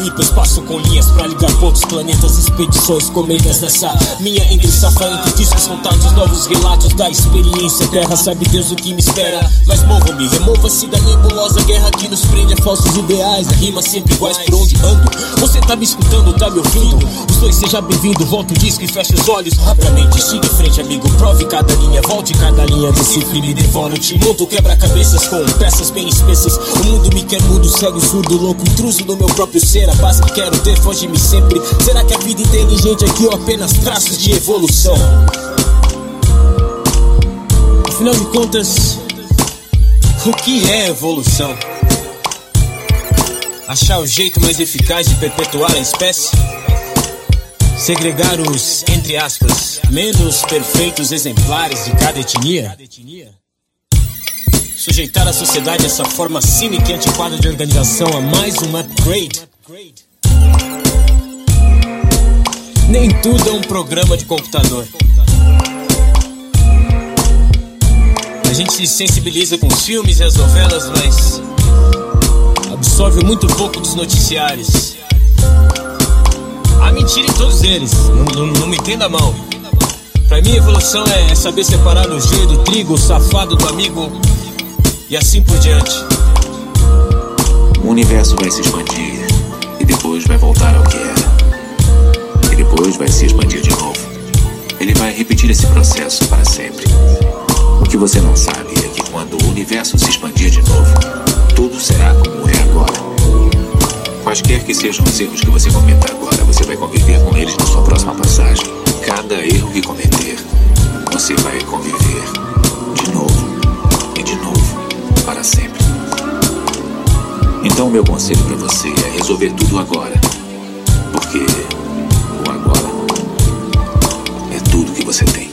manipa espaço com linhas pra ligar pontos, planetas, expedições, comedias nessa minha entre safra, entre discos contados, novos relatos da experiência. Terra sabe Deus o que me espera, mas morro-me, remova-se da nebulosa guerra que nos prende a falsos ideais, rimas sempre iguais por onde ando. Você tá me escutando, tá me ouvindo? Os dois, seja bem-vindo, volta o disco e fecha os olhos rapidamente, siga em frente, amigo, prove cada linha, volte cada linha, decifre, me devora, te monto quebra-cabeças com peças bem espessas. O mundo me quer mudo, cego, surdo, louco, intruso no meu próprio ser. A paz que quero ter foge-me sempre. Será que a vida inteligente aqui ou apenas traços de evolução? Afinal de contas, o que é evolução? Achar o jeito mais eficaz de perpetuar a espécie? Segregar os, entre aspas, menos perfeitos exemplares de cada etnia? Sujeitar a sociedade a essa forma cínica e antiquada de organização a mais um upgrade? Nem tudo é um programa de computador. A gente se sensibiliza com os filmes e as novelas, mas absorve muito pouco dos noticiários. Há mentira em todos eles, não me entenda mal. Pra mim, evolução é saber separar o joio do trigo, o safado do amigo e assim por diante. O universo vai se expandir e depois vai voltar ao que era. E depois vai se expandir de novo. Ele vai repetir esse processo para sempre. O que você não sabe é que quando o universo se expandir de novo, tudo será como é agora. Quaisquer que sejam os erros que você cometa agora, você vai conviver com eles na sua próxima passagem. Cada erro que cometer, você vai conviver de novo e de novo, para sempre. Então, meu conselho para você é resolver tudo agora, porque o agora é tudo que você tem.